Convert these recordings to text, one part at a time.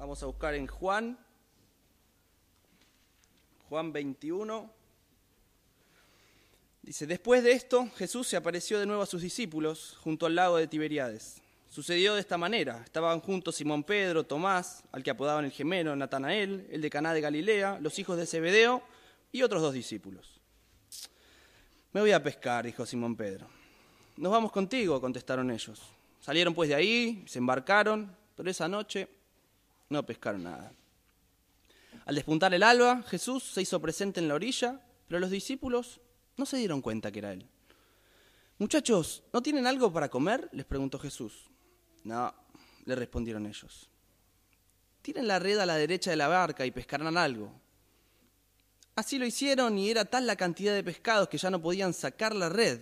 Vamos a buscar en Juan 21. Dice, después de esto, Jesús se apareció de nuevo a sus discípulos junto al lago de Tiberíades. Sucedió de esta manera. Estaban juntos Simón Pedro, Tomás, al que apodaban el gemelo, Natanael, el de Caná de Galilea, los hijos de Zebedeo y otros 2 discípulos. Me voy a pescar, dijo Simón Pedro. Nos vamos contigo, contestaron ellos. Salieron pues de ahí, se embarcaron, pero esa noche no pescaron nada. Al despuntar el alba, Jesús se hizo presente en la orilla, pero los discípulos no se dieron cuenta que era él. Muchachos, ¿no tienen algo para comer?, les preguntó Jesús. No, le respondieron ellos. Tiren la red a la derecha de la barca y pescarán algo. Así lo hicieron y era tal la cantidad de pescados que ya no podían sacar la red.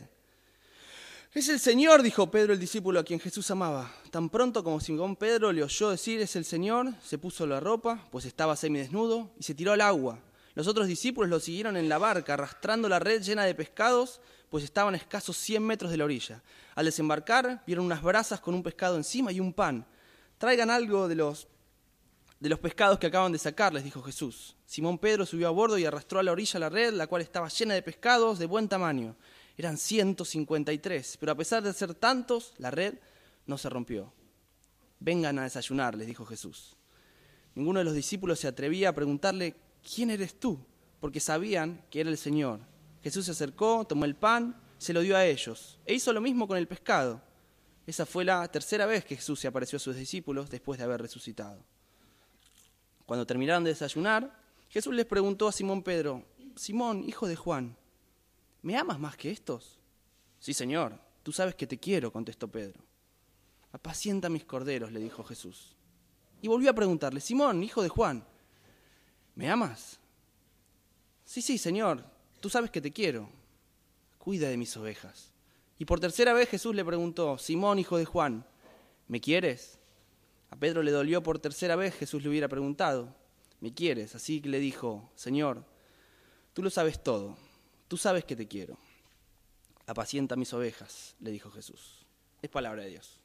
Es el Señor, dijo Pedro, el discípulo a quien Jesús amaba. Tan pronto como Simón Pedro le oyó decir es el Señor, se puso la ropa, pues estaba semidesnudo, y se tiró al agua. Los otros discípulos lo siguieron en la barca, arrastrando la red llena de pescados, pues estaban a escasos 100 metros de la orilla. Al desembarcar, vieron unas brasas con un pescado encima y un pan. Traigan algo de los pescados que acaban de sacar, les dijo Jesús. Simón Pedro subió a bordo y arrastró a la orilla la red, la cual estaba llena de pescados de buen tamaño. Eran 153, pero a pesar de ser tantos, la red no se rompió. Vengan a desayunar, les dijo Jesús. Ninguno de los discípulos se atrevía a preguntarle, ¿quién eres tú?, porque sabían que era el Señor. Jesús se acercó, tomó el pan, se lo dio a ellos, e hizo lo mismo con el pescado. Esa fue la 3ª vez que Jesús se apareció a sus discípulos después de haber resucitado. Cuando terminaron de desayunar, Jesús les preguntó a Simón Pedro, Simón, hijo de Juan, ¿me amas más que estos? Sí, Señor, tú sabes que te quiero, contestó Pedro. Apacienta mis corderos, le dijo Jesús. Y volvió a preguntarle, Simón, hijo de Juan, ¿me amas? Sí, Señor, tú sabes que te quiero. Cuida de mis ovejas. Y por 3ª vez Jesús le preguntó, Simón, hijo de Juan, ¿me quieres? A Pedro le dolió por 3ª vez Jesús le hubiera preguntado, ¿me quieres? Así que le dijo, Señor, tú lo sabes todo. Tú sabes que te quiero. Apacienta mis ovejas, le dijo Jesús. Es palabra de Dios.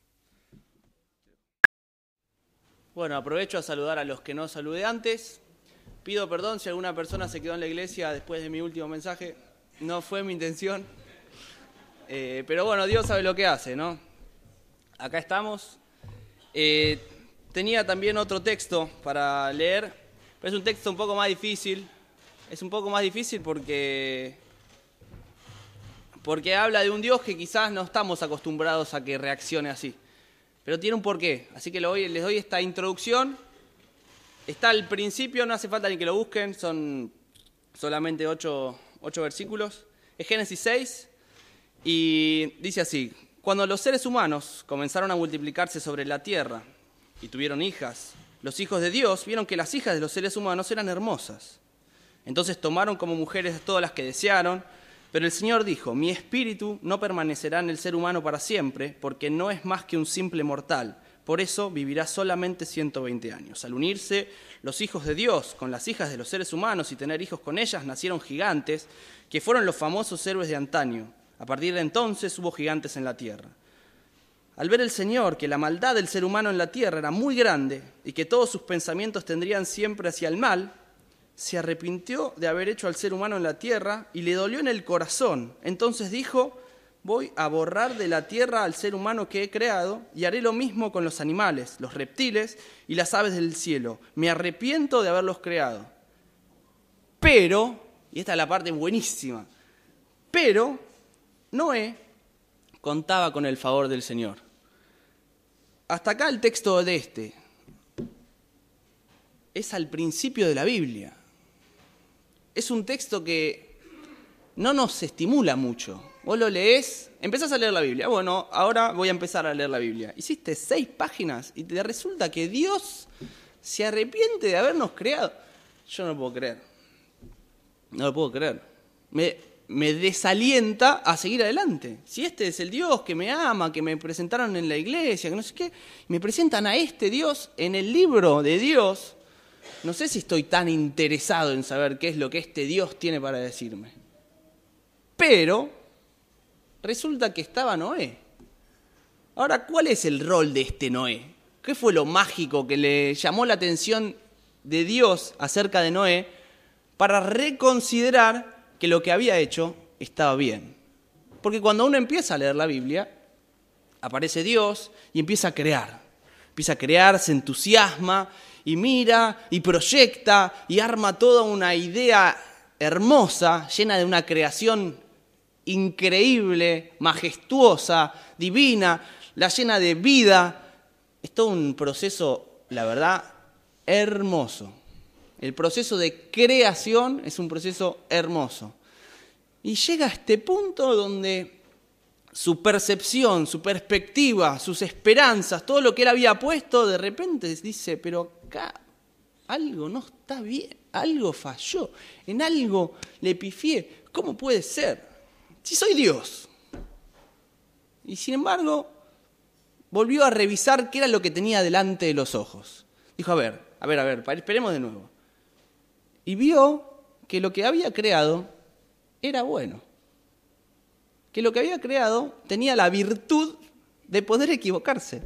Bueno, aprovecho a saludar a los que no saludé antes. Pido perdón si alguna persona se quedó en la iglesia después de mi último mensaje. No fue mi intención. Pero bueno, Dios sabe lo que hace, ¿no? Acá estamos. Tenía también otro texto para leer, pero es un texto un poco más difícil. Es un poco más difícil porque habla de un Dios que quizás no estamos acostumbrados a que reaccione así. Pero tiene un porqué, así que les doy esta introducción. Está al principio, no hace falta ni que lo busquen, son solamente 8 versículos. Es Génesis 6 y dice así, cuando los seres humanos comenzaron a multiplicarse sobre la tierra y tuvieron hijas, los hijos de Dios vieron que las hijas de los seres humanos eran hermosas. Entonces tomaron como mujeres todas las que desearon, pero el Señor dijo, mi espíritu no permanecerá en el ser humano para siempre, porque no es más que un simple mortal. Por eso vivirá solamente 120 años. Al unirse los hijos de Dios con las hijas de los seres humanos y tener hijos con ellas, nacieron gigantes, que fueron los famosos héroes de antaño. A partir de entonces hubo gigantes en la tierra. Al ver el Señor que la maldad del ser humano en la tierra era muy grande y que todos sus pensamientos tendrían siempre hacia el mal, se arrepintió de haber hecho al ser humano en la tierra y le dolió en el corazón. Entonces dijo, voy a borrar de la tierra al ser humano que he creado y haré lo mismo con los animales, los reptiles y las aves del cielo. Me arrepiento de haberlos creado. Pero, y esta es la parte buenísima, pero Noé contaba con el favor del Señor. Hasta acá el texto de este. Es al principio de la Biblia. Es un texto que no nos estimula mucho. Vos lo leés, empezás a leer la Biblia. Bueno, ahora voy a empezar a leer la Biblia. Hiciste 6 páginas y te resulta que Dios se arrepiente de habernos creado. Yo no lo puedo creer. No lo puedo creer. Me desalienta a seguir adelante. Si este es el Dios que me ama, que me presentaron en la iglesia, que no sé qué, me presentan a este Dios en el libro de Dios, no sé si estoy tan interesado en saber qué es lo que este Dios tiene para decirme. Pero resulta que estaba Noé. Ahora, ¿cuál es el rol de este Noé? ¿Qué fue lo mágico que le llamó la atención de Dios acerca de Noé para reconsiderar que lo que había hecho estaba bien? Porque cuando uno empieza a leer la Biblia, aparece Dios y empieza a crear. Empieza a crear, se entusiasma y mira y proyecta y arma toda una idea hermosa, llena de una creación increíble, majestuosa, divina, la llena de vida. Es todo un proceso, la verdad, hermoso. El proceso de creación es un proceso hermoso. Y llega a este punto donde su percepción, su perspectiva, sus esperanzas, todo lo que él había puesto, de repente dice, pero acá algo no está bien, algo falló, en algo le pifié. ¿Cómo puede ser? Si soy Dios. Y sin embargo, volvió a revisar qué era lo que tenía delante de los ojos. Dijo, a ver, esperemos de nuevo. Y vio que lo que había creado era bueno. Que lo que había creado tenía la virtud de poder equivocarse.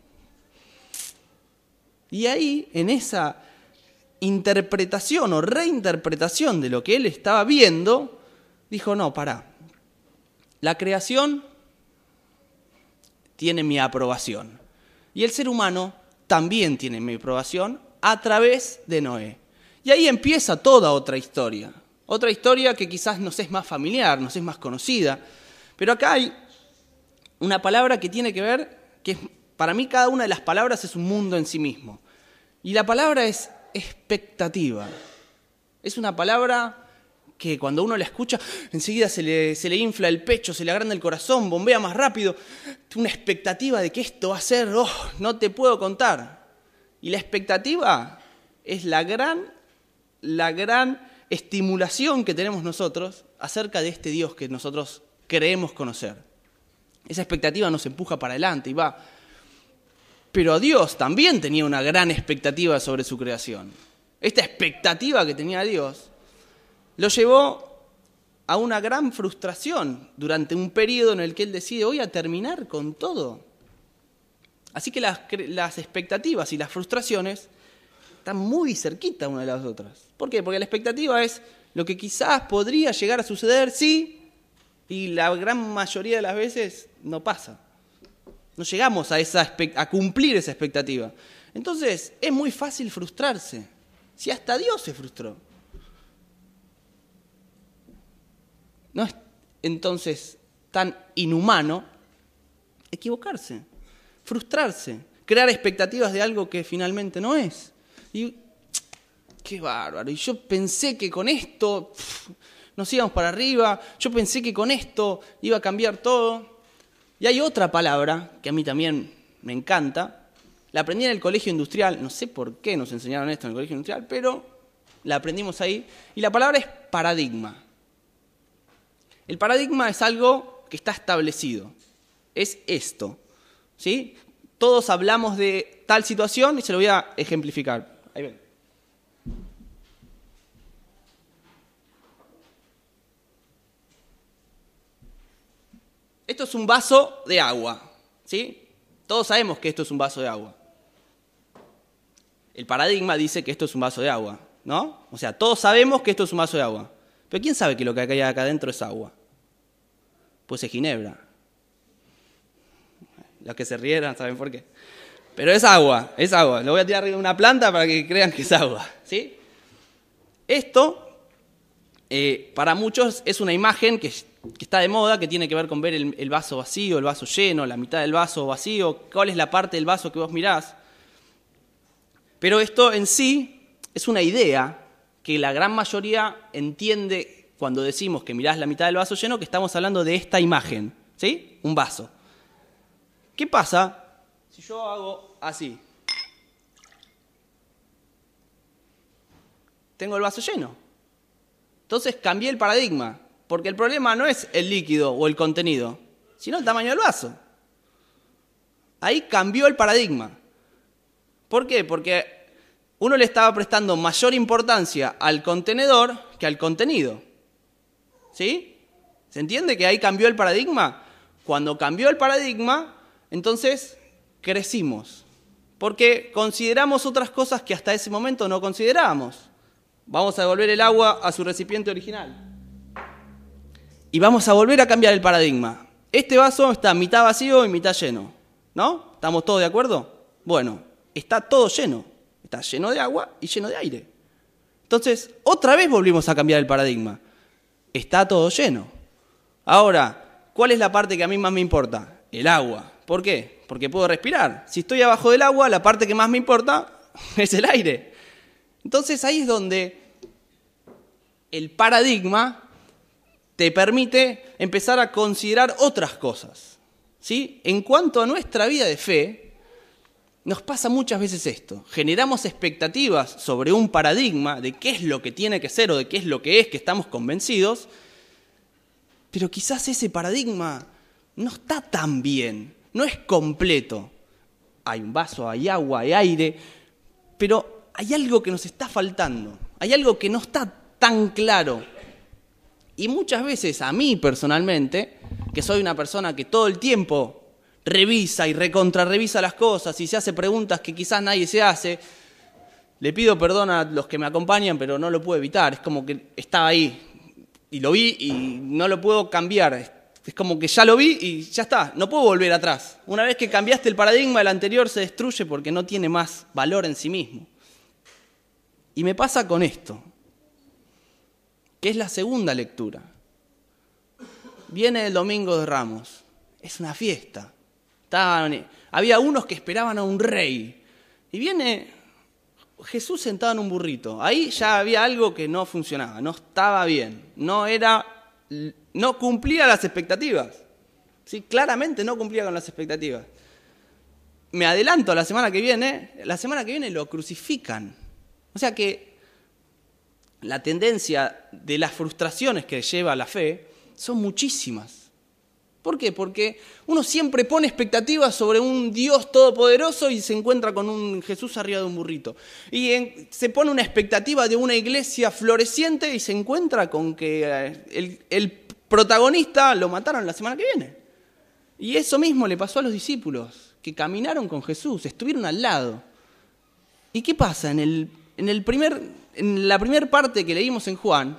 Y ahí, en esa interpretación o reinterpretación de lo que él estaba viendo, dijo, no, pará. La creación tiene mi aprobación. Y el ser humano también tiene mi aprobación a través de Noé. Y ahí empieza toda otra historia. Otra historia que quizás nos es más familiar, nos es más conocida. Pero acá hay una palabra que tiene que ver, que para mí cada una de las palabras es un mundo en sí mismo. Y la palabra es expectativa. Es una palabra que cuando uno la escucha, enseguida se le infla el pecho, se le agranda el corazón, bombea más rápido. Una expectativa de que esto va a ser, no te puedo contar. Y la expectativa es la gran estimulación que tenemos nosotros acerca de este Dios que nosotros creemos conocer. Esa expectativa nos empuja para adelante y va. Pero Dios también tenía una gran expectativa sobre su creación. Esta expectativa que tenía Dios lo llevó a una gran frustración durante un periodo en el que él decide, voy a terminar con todo. Así que las expectativas y las frustraciones están muy cerquita una de las otras. ¿Por qué? Porque la expectativa es lo que quizás podría llegar a suceder, sí, y la gran mayoría de las veces no pasa. No llegamos a cumplir esa expectativa. Entonces, es muy fácil frustrarse. Si hasta Dios se frustró. No es entonces tan inhumano equivocarse, frustrarse, crear expectativas de algo que finalmente no es. Y qué bárbaro. Y yo pensé que con esto nos íbamos para arriba. Yo pensé que con esto iba a cambiar todo. Y hay otra palabra que a mí también me encanta. La aprendí en el colegio industrial. No sé por qué nos enseñaron esto en el colegio industrial, pero la aprendimos ahí. Y la palabra es paradigma. El paradigma es algo que está establecido. Es esto. ¿Sí? Todos hablamos de tal situación y se lo voy a ejemplificar. Ahí ven. Esto es un vaso de agua, ¿sí? Todos sabemos que esto es un vaso de agua. El paradigma dice que esto es un vaso de agua, ¿no? O sea, todos sabemos que esto es un vaso de agua. Pero ¿quién sabe que lo que hay acá adentro es agua? Pues es ginebra. Los que se rieran saben por qué. Pero es agua, es agua. Lo voy a tirar arriba de una planta para que crean que es agua, ¿sí? Esto, para muchos, es una imagen que está de moda, que tiene que ver con ver el vaso vacío, el vaso lleno, la mitad del vaso vacío, cuál es la parte del vaso que vos mirás. Pero esto en sí es una idea que la gran mayoría entiende cuando decimos que mirás la mitad del vaso lleno, que estamos hablando de esta imagen, ¿sí? Un vaso. ¿Qué pasa si yo hago así? Tengo el vaso lleno. Entonces cambié el paradigma, porque el problema no es el líquido o el contenido, sino el tamaño del vaso. Ahí cambió el paradigma. ¿Por qué? Porque uno le estaba prestando mayor importancia al contenedor que al contenido. ¿Sí? ¿Se entiende que ahí cambió el paradigma? Cuando cambió el paradigma, entonces crecimos. Porque consideramos otras cosas que hasta ese momento no considerábamos. Vamos a devolver el agua a su recipiente original. Y vamos a volver a cambiar el paradigma. Este vaso está mitad vacío y mitad lleno, ¿no? ¿Estamos todos de acuerdo? Bueno, está todo lleno. Está lleno de agua y lleno de aire. Entonces, otra vez volvimos a cambiar el paradigma. Está todo lleno. Ahora, ¿cuál es la parte que a mí más me importa? El agua. ¿Por qué? Porque puedo respirar. Si estoy abajo del agua, la parte que más me importa es el aire. Entonces, ahí es donde el paradigma te permite empezar a considerar otras cosas, ¿sí? En cuanto a nuestra vida de fe, nos pasa muchas veces esto. Generamos expectativas sobre un paradigma de qué es lo que tiene que ser o de qué es lo que es, que estamos convencidos, pero quizás ese paradigma no está tan bien, no es completo. Hay un vaso, hay agua, hay aire, pero hay algo que nos está faltando, hay algo que no está tan claro. Y muchas veces a mí personalmente, que soy una persona que todo el tiempo revisa y recontrarrevisa las cosas y se hace preguntas que quizás nadie se hace, le pido perdón a los que me acompañan, pero no lo puedo evitar. Es como que estaba ahí y lo vi y no lo puedo cambiar. Es como que ya lo vi y ya está, no puedo volver atrás. Una vez que cambiaste el paradigma, el anterior se destruye porque no tiene más valor en sí mismo. Y me pasa con esto, que es la segunda lectura. Viene el Domingo de Ramos, es una fiesta. Había unos que esperaban a un rey. Y viene Jesús sentado en un burrito. Ahí ya había algo que no funcionaba, no estaba bien, no cumplía las expectativas. ¿Sí? Claramente no cumplía con las expectativas. Me adelanto a la semana que viene lo crucifican. O sea que la tendencia de las frustraciones que lleva la fe son muchísimas. ¿Por qué? Porque uno siempre pone expectativas sobre un Dios todopoderoso y se encuentra con un Jesús arriba de un burrito. Y se pone una expectativa de una iglesia floreciente y se encuentra con que el protagonista lo mataron la semana que viene. Y eso mismo le pasó a los discípulos, que caminaron con Jesús, estuvieron al lado. ¿Y qué pasa? En la primera parte que leímos en Juan,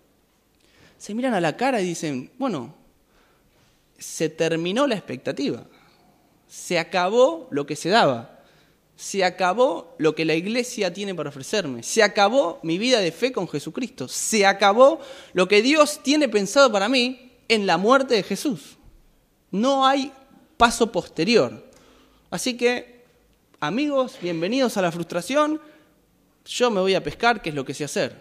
se miran a la cara y dicen, bueno, se terminó la expectativa, se acabó lo que se daba, se acabó lo que la iglesia tiene para ofrecerme, se acabó mi vida de fe con Jesucristo, se acabó lo que Dios tiene pensado para mí en la muerte de Jesús. No hay paso posterior. Así que, amigos, bienvenidos a la frustración, yo me voy a pescar, que es lo que sé hacer.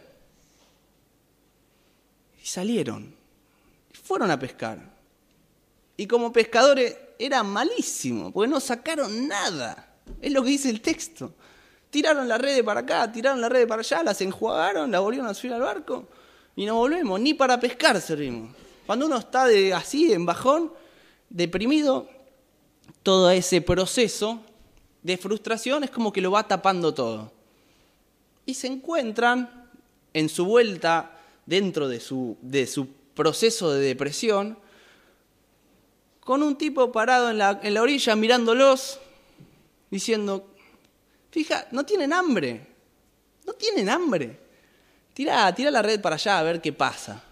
Y salieron, fueron a pescar. Y como pescadores era malísimo, porque no sacaron nada. Es lo que dice el texto. Tiraron la red para acá, tiraron la red para allá, las enjuagaron, la volvieron a subir al barco y no volvemos, ni para pescar servimos. Cuando uno está así, en bajón, deprimido, todo ese proceso de frustración es como que lo va tapando todo. Y se encuentran en su vuelta dentro de su proceso de depresión con un tipo parado en la orilla mirándolos, diciendo, fija, no tienen hambre, tira la red para allá a ver qué pasa.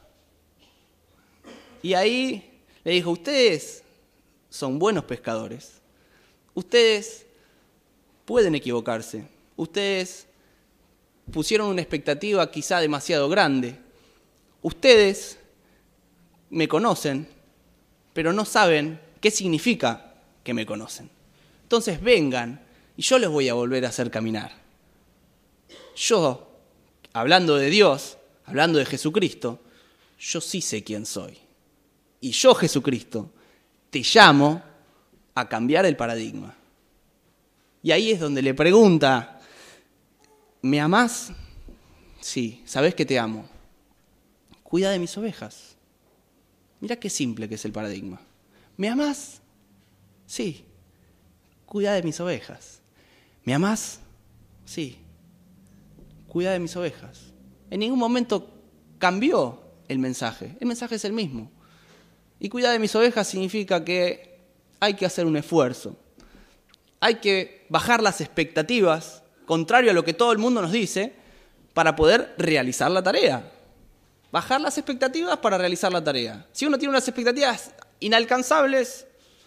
Y ahí le dijo, ustedes son buenos pescadores, ustedes pueden equivocarse, ustedes pusieron una expectativa quizá demasiado grande, ustedes me conocen, pero no saben qué significa que me conocen. Entonces vengan y yo les voy a volver a hacer caminar. Yo, hablando de Dios, hablando de Jesucristo, yo sí sé quién soy. Y yo, Jesucristo, te llamo a cambiar el paradigma. Y ahí es donde le pregunta, ¿me amás? Sí, sabés que te amo. Cuida de mis ovejas. Mirá qué simple que es el paradigma. ¿Me amás? Sí. Cuida de mis ovejas. ¿Me amás? Sí. Cuida de mis ovejas. En ningún momento cambió el mensaje. El mensaje es el mismo. Y cuidar de mis ovejas significa que hay que hacer un esfuerzo. hay que bajar las expectativas, contrario a lo que todo el mundo nos dice, para poder realizar la tarea. Bajar las expectativas para realizar la tarea. Si uno tiene unas expectativas inalcanzables,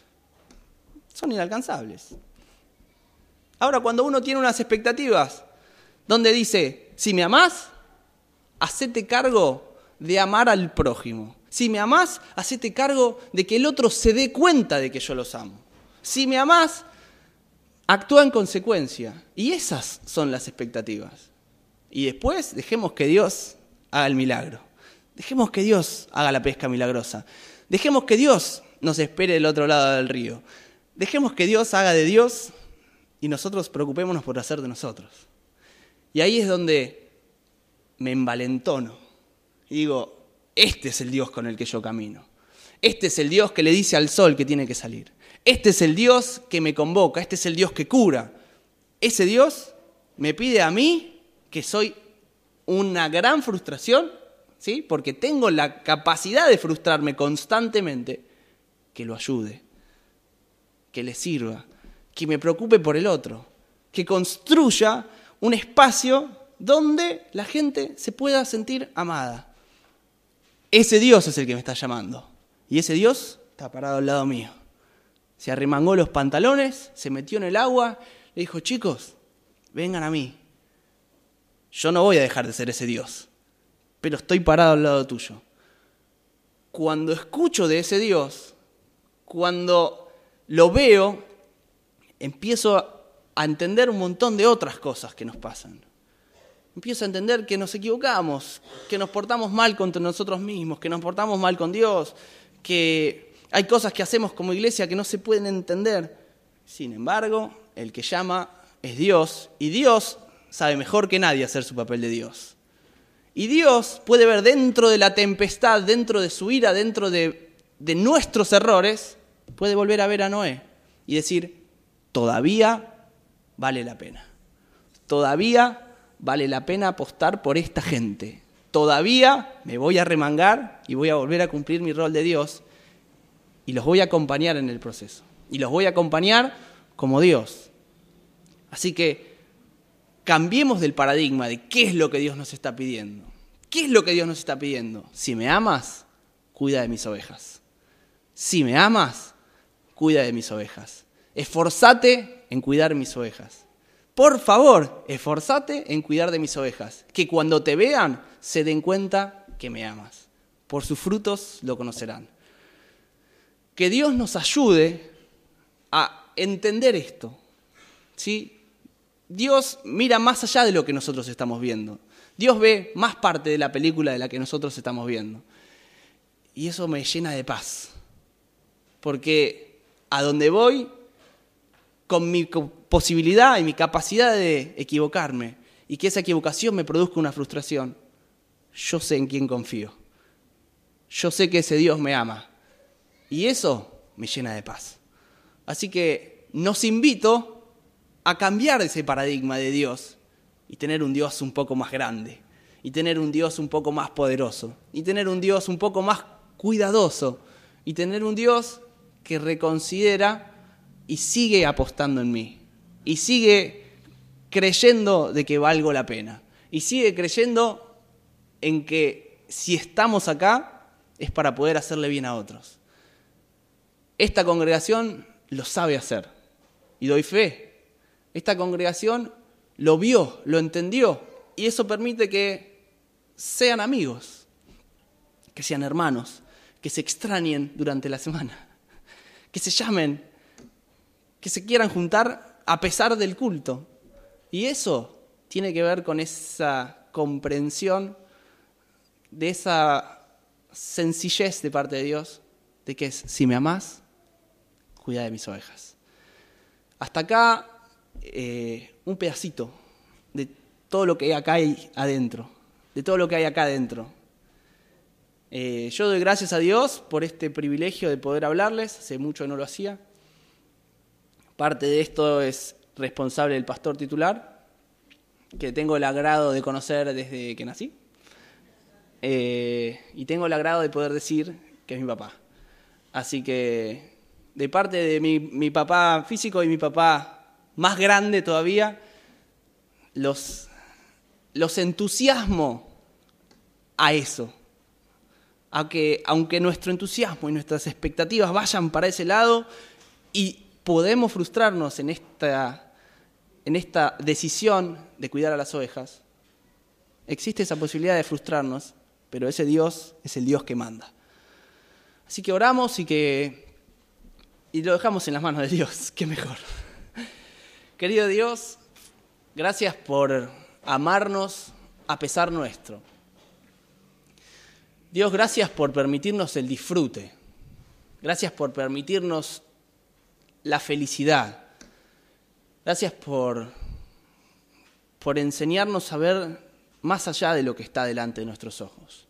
son inalcanzables. Ahora, cuando uno tiene unas expectativas donde dice, si me amás, hacete cargo de amar al prójimo. Si me amás, hacete cargo de que el otro se dé cuenta de que yo los amo. Si me amás, actúa en consecuencia. Y esas son las expectativas. Y después dejemos que Dios haga el milagro. Dejemos que Dios haga la pesca milagrosa. Dejemos que Dios nos espere del otro lado del río. Dejemos que Dios haga de Dios y nosotros preocupémonos por hacer de nosotros. Y ahí es donde me envalentono y digo, este es el Dios con el que yo camino. Este es el Dios que le dice al sol que tiene que salir. Este es el Dios que me convoca. Este es el Dios que cura. Ese Dios me pide a mí, que soy una gran frustración, ¿sí? Porque tengo la capacidad de frustrarme constantemente, que lo ayude, que le sirva, que me preocupe por el otro, que construya un espacio donde la gente se pueda sentir amada. Ese Dios es el que me está llamando. Y ese Dios está parado al lado mío. Se arremangó los pantalones, se metió en el agua, le dijo, chicos, vengan a mí. Yo no voy a dejar de ser ese Dios, pero estoy parado al lado tuyo. Cuando escucho de ese Dios, cuando lo veo, empiezo a entender un montón de otras cosas que nos pasan. Empiezo a entender que nos equivocamos, que nos portamos mal contra nosotros mismos, que nos portamos mal con Dios, que hay cosas que hacemos como iglesia que no se pueden entender. Sin embargo, el que llama es Dios, y Dios sabe mejor que nadie hacer su papel de Dios. Y Dios puede ver dentro de la tempestad, dentro de su ira, dentro de nuestros errores, puede volver a ver a Noé y decir, todavía vale la pena. Todavía vale la pena apostar por esta gente. Todavía me voy a remangar y voy a volver a cumplir mi rol de Dios y los voy a acompañar en el proceso. Y los voy a acompañar como Dios. Así que cambiemos del paradigma de qué es lo que Dios nos está pidiendo. ¿Qué es lo que Dios nos está pidiendo? Si me amas, cuida de mis ovejas. Si me amas, cuida de mis ovejas. Esforzate en cuidar mis ovejas. Por favor, esforzate en cuidar de mis ovejas. Que cuando te vean, se den cuenta que me amas. Por sus frutos lo conocerán. Que Dios nos ayude a entender esto, ¿sí? Dios mira más allá de lo que nosotros estamos viendo. Dios ve más parte de la película de la que nosotros estamos viendo. Y eso me llena de paz. Porque a donde voy, con mi posibilidad y mi capacidad de equivocarme, y que esa equivocación me produzca una frustración, yo sé en quién confío. Yo sé que ese Dios me ama. Y eso me llena de paz. Así que nos invito a cambiar ese paradigma de Dios y tener un Dios un poco más grande, y tener un Dios un poco más poderoso, y tener un Dios un poco más cuidadoso, y tener un Dios que reconsidera y sigue apostando en mí, y sigue creyendo de que valgo la pena, y sigue creyendo en que si estamos acá es para poder hacerle bien a otros. Esta congregación lo sabe hacer, y doy fe. Esta congregación lo vio, lo entendió, y eso permite que sean amigos, que sean hermanos, que se extrañen durante la semana, que se llamen, que se quieran juntar a pesar del culto. Y eso tiene que ver con esa comprensión, de esa sencillez de parte de Dios, de que es, si me amás, cuida de mis ovejas. Hasta acá un pedacito de todo lo que acá hay adentro, de todo lo que hay acá adentro. Yo doy gracias a Dios por este privilegio de poder hablarles, hace mucho no lo hacía. Parte de esto es responsable del pastor titular, que tengo el agrado de conocer desde que nací, y tengo el agrado de poder decir que es mi papá. Así que de parte de mi papá físico y mi papá más grande todavía, los entusiasmo a eso. Aunque nuestro entusiasmo y nuestras expectativas vayan para ese lado y podemos frustrarnos en esta decisión de cuidar a las ovejas, existe esa posibilidad de frustrarnos, pero ese Dios es el Dios que manda. Así que oramos y lo dejamos en las manos de Dios, qué mejor. Querido Dios, gracias por amarnos a pesar nuestro. Dios, gracias por permitirnos el disfrute. Gracias por permitirnos la felicidad. Gracias por enseñarnos a ver más allá de lo que está delante de nuestros ojos.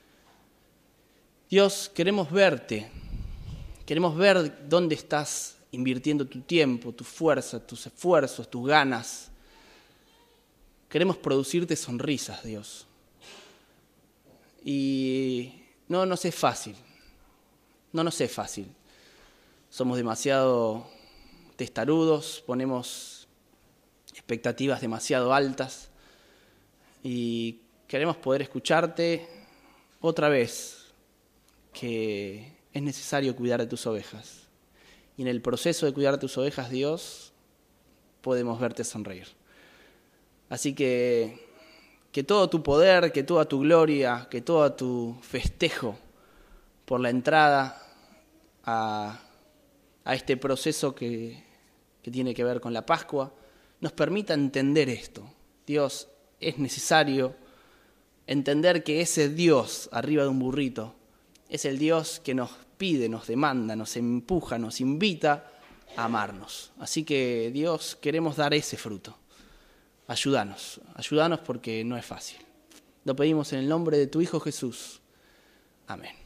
Dios, queremos verte. Queremos ver dónde estás invirtiendo tu tiempo, tu fuerza, tus esfuerzos, tus ganas. Queremos producirte sonrisas, Dios. Y no nos es fácil. No nos es fácil. Somos demasiado testarudos, ponemos expectativas demasiado altas y queremos poder escucharte otra vez que es necesario cuidar de tus ovejas. Y en el proceso de cuidar de tus ovejas, Dios, podemos verte sonreír. Así que todo tu poder, que toda tu gloria, que todo tu festejo por la entrada a este proceso que tiene que ver con la Pascua, nos permita entender esto. Dios, es necesario entender que ese Dios arriba de un burrito es el Dios que nos pide, nos demanda, nos empuja, nos invita a amarnos. Así que, Dios, queremos dar ese fruto. Ayúdanos porque no es fácil. Lo pedimos en el nombre de tu Hijo Jesús. Amén.